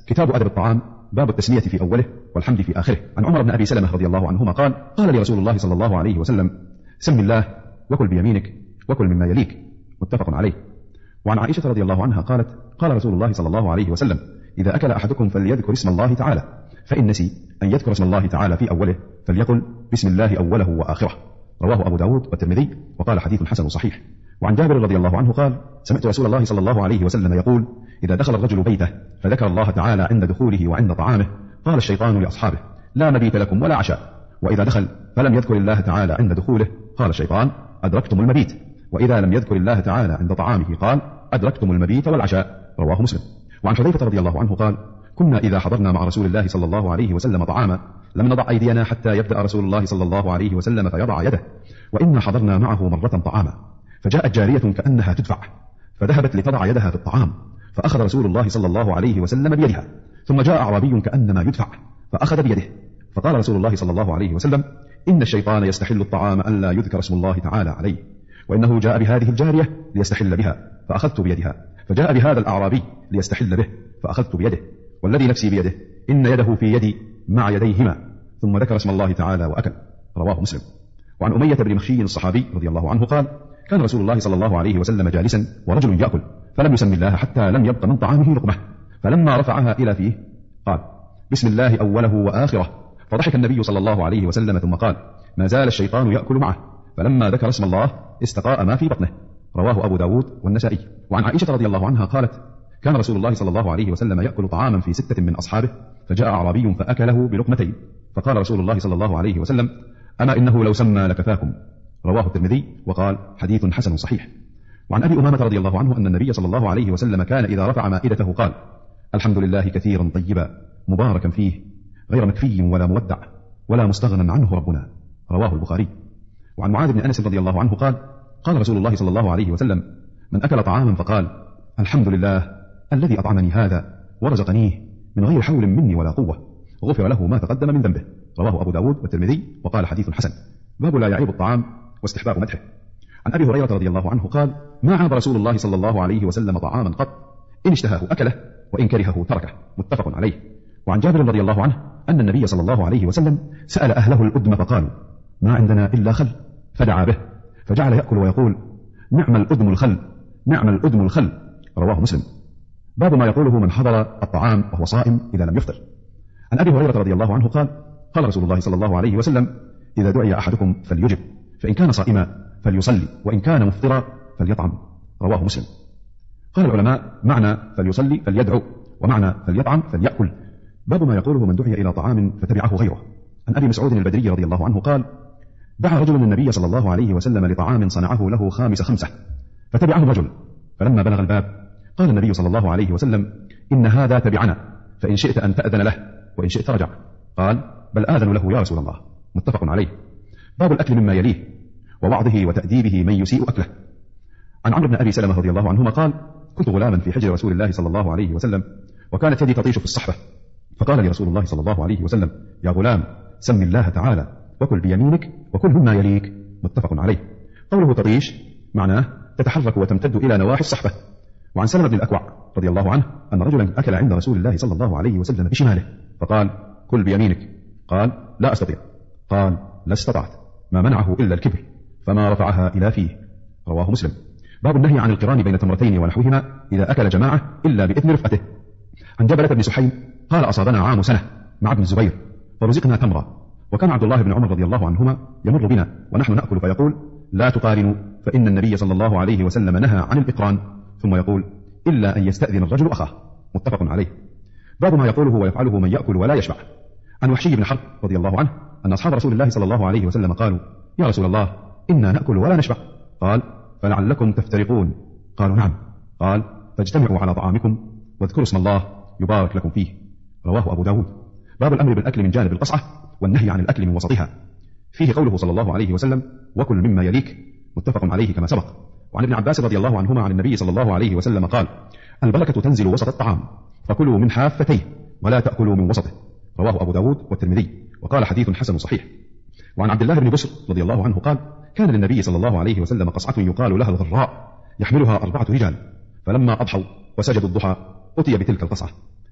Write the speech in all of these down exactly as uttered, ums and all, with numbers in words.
كتاب أدب الطعام، باب التسمية في أوله والحمد في آخره. عن عمر بن أبي سلمة رضي الله عنهما قال: قال لي رسول الله صلى الله عليه وسلم: سم الله وكل بيمينك وكل مما يليك، متفق عليه. وعن عائشة رضي الله عنها قالت: قال رسول الله صلى الله عليه وسلم: إذا أكل أحدكم فليذكر اسم الله تعالى، فإن نسي أن يذكر اسم الله تعالى في أوله فليقل بسم الله أوله وآخره. رواه أبو داود والترمذي وقال حديث حسن صحيح. وعن جابر رضي الله عنه قال: سمعت رسول الله صلى الله عليه وسلم يقول: إذا دخل الرجل بيته فذكر الله تعالى عند دخوله وعند طعامه قال الشيطان لأصحابه: لا مبيت لكم ولا عشاء. وإذا دخل فلم يذكر الله تعالى عند دخوله قال الشيطان: أدركتم المبيت. وإذا لم يذكر الله تعالى عند طعامه قال: أدركتم المبيت والعشاء. رواه مسلم. وعن حذيفة رضي الله عنه قال: كنا إذا حضرنا مع رسول الله صلى الله عليه وسلم طعاما لم نضع أيدينا حتى يبدأ رسول الله صلى الله عليه وسلم فيضع يده، وإنا حضرنا معه مرة طعاما فجاءت جارية كأنها تدفع فذهبت لتضع يدها في الطعام فأخذ رسول الله صلى الله عليه وسلم بيدها، ثم جاء أعرابي كأنما يدفع فأخذ بيده، فقال رسول الله صلى الله عليه وسلم: إن الشيطان يستحل الطعام أن لا يذكر اسم الله تعالى عليه، وإنه جاء بهذه الجارية ليستحل بها فأخذت بيدها، فجاء بهذا الأعرابي ليستحل به فأخذت بيده، والذي نفسي بيده إن يده في يدي مع يديهما، ثم ذكر اسم الله تعالى وأكل. رواه مسلم. وعن أمية بن مخشي الصحابي رضي الله عنه قال: كان رسول الله صلى الله عليه وسلم جالسا ورجل يأكل فلم يسم الله حتى لم يبق من طعامه لقمة، فلما رفعها إلى فيه قال: بسم الله أوله وآخره، فضحك النبي صلى الله عليه وسلم ثم قال: ما زال الشيطان يأكل معه، فلما ذكر اسم الله استقاء ما في بطنه. رواه أبو داود والنسائي. وعن عائشة رضي الله عنها قالت: كان رسول الله صلى الله عليه وسلم يأكل طعاما في ستة من أصحابه فجاء أعرابي فأكله بلقمتين، فقال رسول الله صلى الله عليه وسلم: أما إنه لو سمى لكفاكم. رواه الترمذي وقال حديث حسن صحيح. وعن أبي أمامة رضي الله عنه أن النبي صلى الله عليه وسلم كان إذا رفع مائدته قال: الحمد لله كثيرا طيبا مباركا فيه غير مكفي ولا مودع ولا مستغنى عنه ربنا. رواه البخاري. وعن معاذ بن أنس رضي الله عنه قال: قال رسول الله صلى الله عليه وسلم: من أكل طعاما فقال: الحمد لله الذي أطعمني هذا ورزقنيه من غير حول مني ولا قوة غفر له ما تقدم من ذنبه. رواه أبو داود والترمذي وقال حديث حسن. باب لا يعيب الطعام واستحباب مدحه. عن أبي هريرة رضي الله عنه قال: ما عاب رسول الله صلى الله عليه وسلم طعاما قط، إن اشتهاه أكله وإن كرهه تركه، متفق عليه. وعن جابر رضي الله عنه أن النبي صلى الله عليه وسلم سأل أهله الأدم فقالوا: ما عندنا إلا خل، فدعا به فجعل يأكل ويقول: نعم الأدم الخل، نعم الأدم الخل. رواه مسلم. باب ما يقوله من حضر الطعام وهو صائم إذا لم يفطر. عن أبي هريرة رضي الله عنه قال: قال رسول الله صلى الله عليه وسلم: إذا دعي أحدكم فليجب، فإن كان صائما فليصلي، وإن كان مفطرا فليطعم. رواه مسلم. قال العلماء: معنى فليصلي فليدعو، ومعنى فليطعم فليأكل. باب ما يقوله من دعي إلى طعام فتبعه غيره. عن أبي مسعود البدري رضي الله عنه قال: دعا رجل النبي صلى الله عليه وسلم لطعام صنعه له خامس خمسة، فتبعه الرجل، فلما بلغ الباب قال النبي صلى الله عليه وسلم: إن هذا تبعنا، فإن شئت أن تأذن له وإن شئت رجع. قال: بل آذن له يا رسول الله، متفق عليه. باب الأكل مما يليه ووعظه وتأديبه من يسيء أكله. عن عمرو بن أبي سلمة رضي الله عنهما قال: كنت غلاما في حجر رسول الله صلى الله عليه وسلم، وكانت يدي تطيش في الصحفة، فقال لي رسول الله صلى الله عليه وسلم: يا غلام سم الله تعالى وكل بيمينك وكل مما يليك، متفق عليه. قوله تطيش معناه تتحرك وتمتد إلى نواحي الصحفة. وعن سلمة بن الأكوع رضي الله عنه أن رجلا أكل عند رسول الله صلى الله عليه وسلم بشماله، فقال: كل بيمينك. قال: لا أستطيع. قال: لا استطعت، ما منعه إلا الكبر، فما رفعها إلى فيه. رواه مسلم. باب النهي عن القران بين تمرتين ونحوهما إذا أكل جماعة إلا بإذن رفقته. عن جبلة بن سحيم قال: أصابنا عام سنة مع ابن الزبير فرزقنا تمرا، وكان عبد الله بن عمر رضي الله عنهما يمر بنا ونحن نأكل فيقول: لا تقارنوا، فإن النبي صلى الله عليه وسلم نهى عن الإقران، ثم يقول: إلا أن يستأذن الرجل أخاه، متفق عليه. باب ما يقوله ويفعله من يأكل ولا يشبع. عن وحشي بن حرب رضي الله عنه أن أصحاب رسول الله صلى الله عليه وسلم قالوا: يا رسول الله إنا نأكل ولا نشبع. قال: فلعلكم تفترقون. قالوا: نعم. قال: فاجتمعوا على طعامكم واذكروا اسم الله يبارك لكم فيه. رواه أبو داود. باب الأمر بالأكل من جانب القصعة والنهي عن الأكل من وسطها. فيه قوله صلى الله عليه وسلم: وكل مما يليك، متفق عليه كما سبق. وعن ابن عباس رضي الله عنهما عن النبي صلى الله عليه وسلم قال: البركة تنزل وسط الطعام، فكلوا من حافتيه ولا تأكلوا من وسطه. رواه أبو داود والترمذي وقال حديث حسن صحيح. وعن عبد الله بن بسر رضي الله عنه قال: كان للنبي صلى الله عليه وسلم قصعة يقال لها الغراء، يحملها أربعة رجال، فلما أضحوا وسجدوا الضحى أتي بتلك القصعة،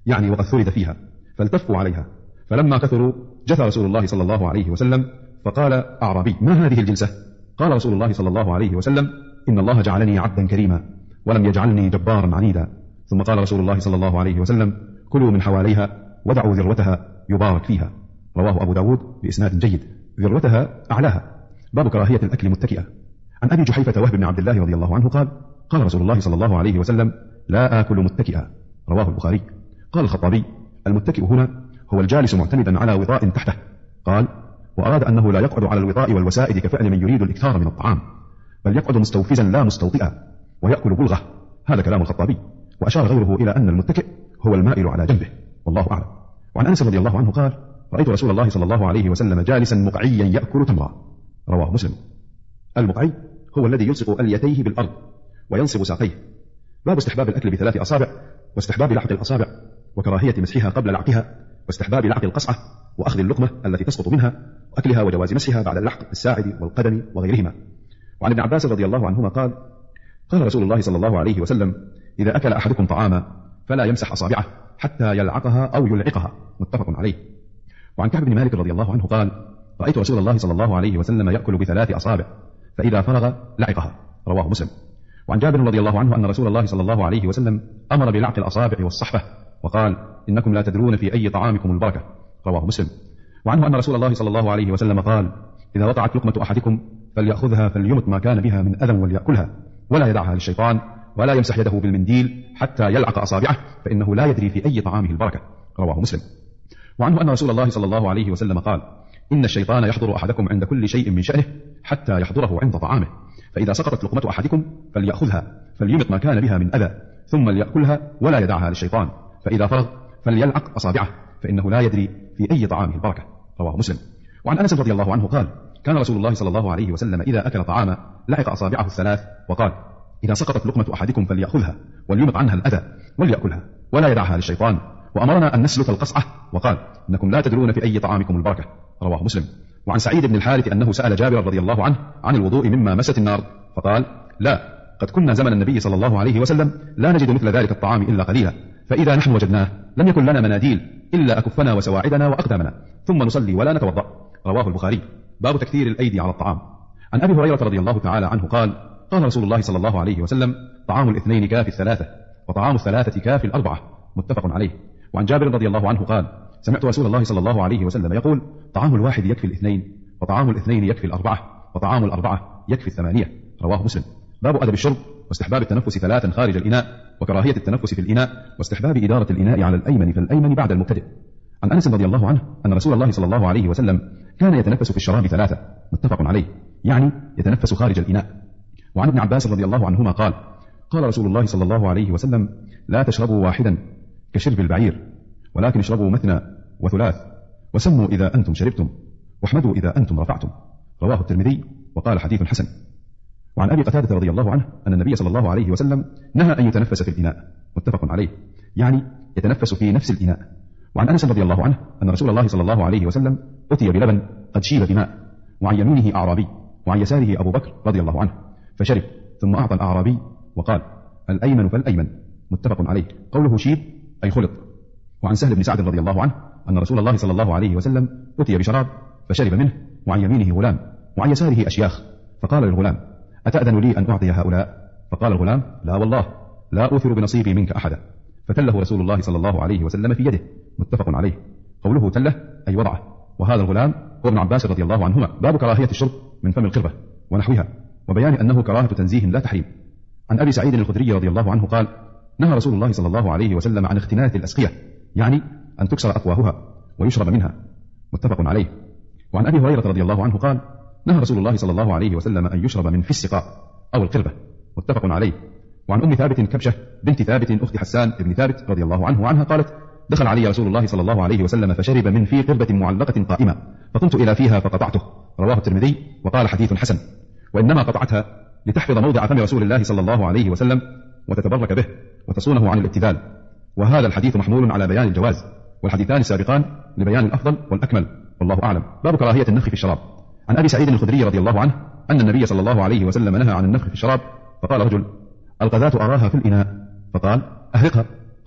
يعني وقد ثرد فيها، فالتفوا عليها. فلما كثروا جثى رسول الله صلى الله عليه وسلم فقال أعرابي: ما هذه الجلسة؟ قال رسول الله صلى الله عليه وسلم: إن الله جعلني عبدا كريما ولم يجعلني جبارا عنيدا. ثم قال رسول الله صلى الله عليه وسلم: كلوا من حواليها ودعوا ذروتها يبارك فيها. رواه أبو داود بإسناد جيد. ذروتها أعلاها. باب كراهية الأكل متكئا. عن أبي جحيفة وهب بن عبد الله رضي الله عنه قال: قال رسول الله صلى الله عليه وسلم: لا آكل متكئا. رواه البخاري. قال الخطابي: المتكئ هنا هو الجالس معتمدا على وطاء تحته. قال: وأراد أنه لا يقعد على الوطاء والوسائد كفعل من يريد الإكثار من الطعام، بل يقعد مستوفزا لا مستوطئا ويأكل بلغة. هذا كلام الخطابي. وأشار غيره إلى أن المتكئ هو المائل على جنبه، والله أعلم. وعن أنس رضي الله عنه قال: رأيت رسول الله صلى الله عليه وسلم جالسا مقعيا يأكل تمرا. رواه مسلم. المقعي هو الذي يلصق أليتيه بالأرض وينصب ساقيه. باب استحباب الأكل بثلاث أصابع، واستحباب لعق الأصابع، وكراهية مسحها قبل لعقها، واستحباب لعق القصعة وأخذ اللقمة التي تسقط منها وأكلها، وجواز مسحها بعد اللحق بالساعد والقدم وغيرهما. وعن ابن عباس رضي الله عنهما قال: قال رسول الله صلى الله عليه وسلم: إذا أكل أحدكم طعاما فلا يمسح أصابعه حتى يلعقها أو يلعقها. متفق عليه. وعن كعب بن مالك رضي الله عنه قال: رأيت رسول الله صلى الله عليه وسلم يأكل بثلاث أصابع، فإذا فرغ لعقها. رواه مسلم. وعن جابر رضي الله عنه أن رسول الله صلى الله عليه وسلم أمر بلعق الأصابع والصحفة، وقال: إنكم لا تدرون في أي طعامكم البركة. رواه مسلم. وعنه أن رسول الله صلى الله عليه وسلم قال: إذا وقعت لقمة أحدكم فليأخذها فليمت ما كان بها من أذى وليأكلها، ولا يدعها للشيطان، ولا يمسح يده بالمنديل حتى يلعق أصابعه، فإنه لا يدري في أي طعامه البركة. رواه مسلم. وعنه أن رسول الله صلى الله عليه وسلم قال: إن الشيطان يحضر أحدكم عند كل شيء من شأنه حتى يحضره عند طعامه، فإذا سقطت لقمة أحدكم فليأخذها فليمت ما كان بها من أذى، ثم ليأكلها ولا يدعها للشيطان، فإذا فرغ فليلعق أصابعه، فإنه لا يدري في أي طعامه البركة. رواه مسلم. وعن أنس رضي الله عنه قال: كان رسول الله صلى الله عليه وسلم إذا أكل طعاما لعق أصابعه الثلاث، وقال: إذا سقطت لقمة أحدكم فليأخذها وليمط عنها الأذى وليأكلها ولا يدعها للشيطان، وأمرنا أن نسلك القصعة، وقال: إنكم لا تدرون في أي طعامكم البركة. رواه مسلم. وعن سعيد بن الحارث أنه سأل جابر رضي الله عنه عن الوضوء مما مست النار، فقال: لا، قد كنا زمن النبي صلى الله عليه وسلم لا نجد مثل ذلك الطعام إلا قليلا، فإذا نحن وجدناه لم يكن لنا مناديل إلا أكفنا وسواعدنا وأقدامنا، ثم نصلي ولا نتوضأ. رواه البخاري. باب تكثير الأيدي على الطعام. عن أبي هريرة رضي الله تعالى عنه قال: قال رسول الله صلى الله عليه وسلم: طعام الاثنين كافي الثلاثة، وطعام الثلاثة كافي الأربعة. متفق عليه. وعن جابر رضي الله عنه قال: سمعت رسول الله صلى الله عليه وسلم يقول: طعام الواحد يكفي الاثنين، وطعام الاثنين يكفي الأربعة، وطعام الأربعة يكفي الثمانية. رواه مسلم. باب أدب الشرب، واستحباب التنفس ثلاثا خارج الإناء، وكراهية التنفس في الإناء، واستحباب إدارة الإناء على الأيمن فالأيمن بعد المبتدئ. عن أنس رضي الله عنه أن رسول الله صلى الله عليه وسلم كان يتنفس في الشراب ثلاثة. متفق عليه، يعني يتنفس خارج الإناء. وعن ابن عباس رضي الله عنهما قال: قال رسول الله صلى الله عليه وسلم: لا تشربوا واحدا كشرب البعير، ولكن اشربوا مثنى وثلاث، وسموا إذا أنتم شربتم، واحمدوا إذا أنتم رفعتم. رواه الترمذي وقال حديث حسن. وعن أبي قتادة رضي الله عنه أن النبي صلى الله عليه وسلم نهى أن يتنفس في الإناء. متفق عليه، يعني يتنفس في نفس الإناء. وعن أنس رضي الله عنه أن رسول الله صلى الله عليه وسلم أتي بلبن قد شيب بماء، وعن يمينه أعرابي وعن يساره أبو بكر رضي الله عنه، فشرب، ثم أعطى الأعرابي وقال: الأيمن فالأيمن. متفق عليه. قوله شيب أي خلط. وعن سهل بن سعد رضي الله عنه أن رسول الله صلى الله عليه وسلم أتي بشراب فشرب منه، وعن يمينه غلام وعن يساره أشياخ، فقال للغلام: أتأذن لي أن أعطي هؤلاء؟ فقال الغلام: لا والله، لا أوثر بنصيبي منك أحدا. فتله رسول الله صلى الله عليه وسلم في يده. متفق عليه. قوله تله أي وضعه. وهذا الغلام هو ابن عباس رضي الله عنهما. باب كراهية الشرب من فم القربة ونحوها، وبيان أنه كراهة تنزيه لا تحريم. عن أبي سعيد الخدري رضي الله عنه قال: نهى رسول الله صلى الله عليه وسلم عن اختناث الأسقية، يعني أن تكسر أفواهها ويشرب منها. متفق عليه. وعن أبي هريرة رضي الله عنه قال: نهى رسول الله صلى الله عليه وسلم أن يشرب من في السقاء أو القربة. متفق عليه. وعن أم ثابت كبشة بنت ثابت أخت حسان بن ثابت رضي الله عنه وعنها قالت: دخل علي رسول الله صلى الله عليه وسلم فشرب من في قربة معلقة قائمة، فقمت إلى فيها فقطعته. رواه الترمذي وقال حديث حسن. وإنما قطعتها لتحفظ موضع فم رسول الله صلى الله عليه وسلم وتتبرك به وتصونه عن الابتذال. وهذا الحديث محمول على بيان الجواز، والحديثان السابقان لبيان الأفضل والأكمل، والله أعلم. باب كراهية النفخ في الشراب. عن أبي سعيد الخدري رضي الله عنه أن النبي صلى الله عليه وسلم نهى عن النفخ في الشراب، فقال رجل: القذاة أراها في الإناء، فقال: أهرقها. قال: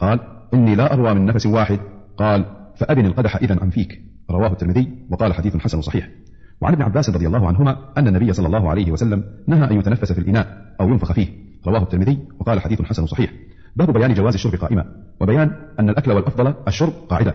إني لا أروى من نفس واحد، قال فأبن القدح إذن عن فيك. رواه الترمذي وقال حديث حسن صحيح. وعن ابن عباس رضي الله عنهما أن النبي صلى الله عليه وسلم نهى أن يتنفس في الإناء أو ينفخ فيه. رواه الترمذي وقال حديث حسن صحيح. باب بيان جواز الشرب قائما، وبيان أن الأكل والأفضل الشرب قاعدة،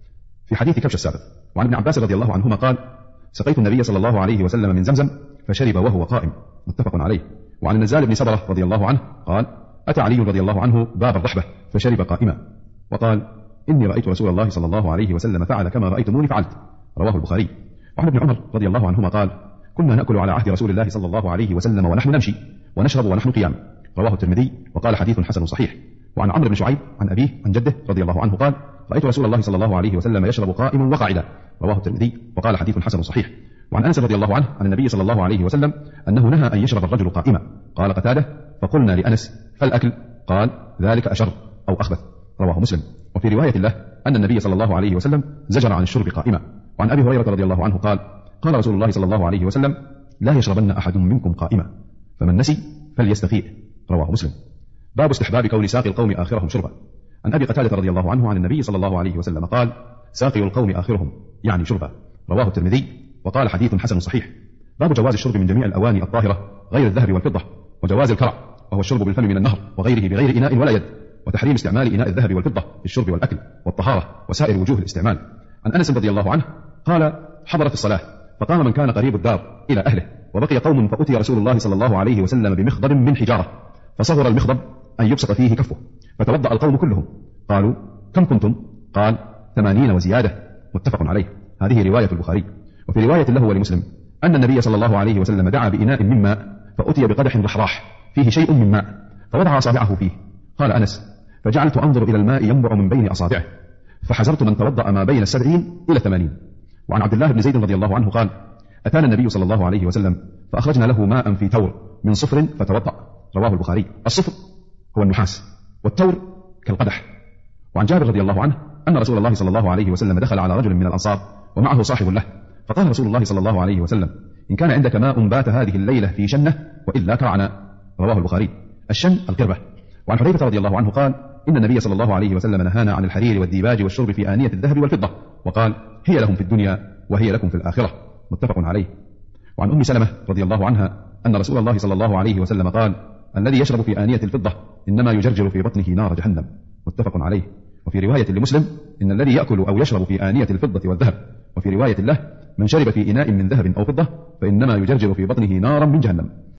في حديث كبش السابق. وعن ابن عباس رضي الله عنهما قال سقيت النبي صلى الله عليه وسلم من زمزم فشرب وهو قائم، متفق عليه. وعن النزال بن سبرة رضي الله عنه قال أتى علي رضي الله عنه باب الرحبة فشرب قائما، وقال إني رأيت رسول الله صلى الله عليه وسلم فعل كما رأيتموني فعلت. رواه البخاري. وعن ابن عمر رضي الله عنهما قال كنا نأكل على عهد رسول الله صلى الله عليه وسلم ونحن نمشي ونشرب ونحن قيام. رواه الترمذي وقال حديث حسن صحيح. وعن عمرو بن شعيب عن أبيه عن جده رضي الله عنه قال رأيت رسول الله صلى الله عليه وسلم يشرب قائما وقاعدا. رواه الترمذي وقال حديث حسن صحيح. وعن أنس رضي الله عنه عن النبي صلى الله عليه وسلم أنه نهى أن يشرب الرجل قائما. قال قتادة فقلنا لأنس فالأكل؟ قال ذلك أشر أو أخبث. رواه مسلم. وفي رواية له أن النبي صلى الله عليه وسلم زجر عن الشرب قائما. وعن أبي هريرة رضي الله عنه قال قال رسول الله صلى الله عليه وسلم لا يشربن أحد منكم قائما فمن نسي فليستقيء. رواه مسلم. باب استحباب كون ساقي القوم آخرهم شربا. عن أبي قتادة رضي الله عنه عن النبي صلى الله عليه وسلم قال ساقي القوم آخرهم يعني شربا. رواه الترمذي وقال حديث حسن صحيح. باب جواز الشرب من جميع الأواني الطاهرة غير الذهب والفضة، وجواز الكرع وهو الشرب بالفم من النهر وغيره بغير إناء ولا يد، وتحريم استعمال إناء الذهب والفضة في الشرب والأكل والطهارة وسائر وجوه الاستعمال. عن أنس رضي الله عنه قال حضرت الصلاة فقام من كان قريب الدار إلى أهله، وبقي قوم فأتي رسول الله صلى الله عليه وسلم بمخضب من حجارة فصغر المخضب أن يبسط فيه كفه، فتوضأ القوم كلهم. قالوا كم كنتم؟ قال ثمانين وزيادة، متفق عليه. هذه رواية البخاري. وفي رواية له ولمسلم أن النبي صلى الله عليه وسلم دعا بإناء من ماء فأتي بقدح رحراح فيه شيء من ماء فوضع أصابعه فيه. قال أنس فجعلت أنظر إلى الماء ينبع من بين أصابعه فحزرت من توضأ ما بين السبعين إلى ثمانين. وعن عبد الله بن زيد رضي الله عنه قال أتانا النبي صلى الله عليه وسلم فأخرجنا له ماء في تور من صفر فتوضأ. رواه البخاري. الصفر هو النحاس والتور كالقدح. وعن جابر رضي الله عنه أن رسول الله صلى الله عليه وسلم دخل على رجل من الأنصار ومعه صاحب له، فقال رسول الله صلى الله عليه وسلم إن كان عندك ماء بات هذه الليلة في شنة وإلا كرعنا. رواه البخاري. الشن القربة. وعن حذيفة رضي الله عنه قال إن النبي صلى الله عليه وسلم نهانا عن الحرير والديباج والشرب في آنية الذهب والفضة، وقال هي لهم في الدنيا وهي لكم في الآخرة، متفق عليه. وعن أم سلمة رضي الله عنها أن رسول الله صلى الله عليه وسلم قال الذي يشرب في آنية الفضة إنما يجرجر في بطنه نار جهنم، متفق عليه. وفي رواية لمسلم إن الذي يأكل أو يشرب في آنية الفضة والذهب. وفي رواية له من شرب في إناء من ذهب أو فضة فإنما يجرجر في بطنه نارا من جهنم.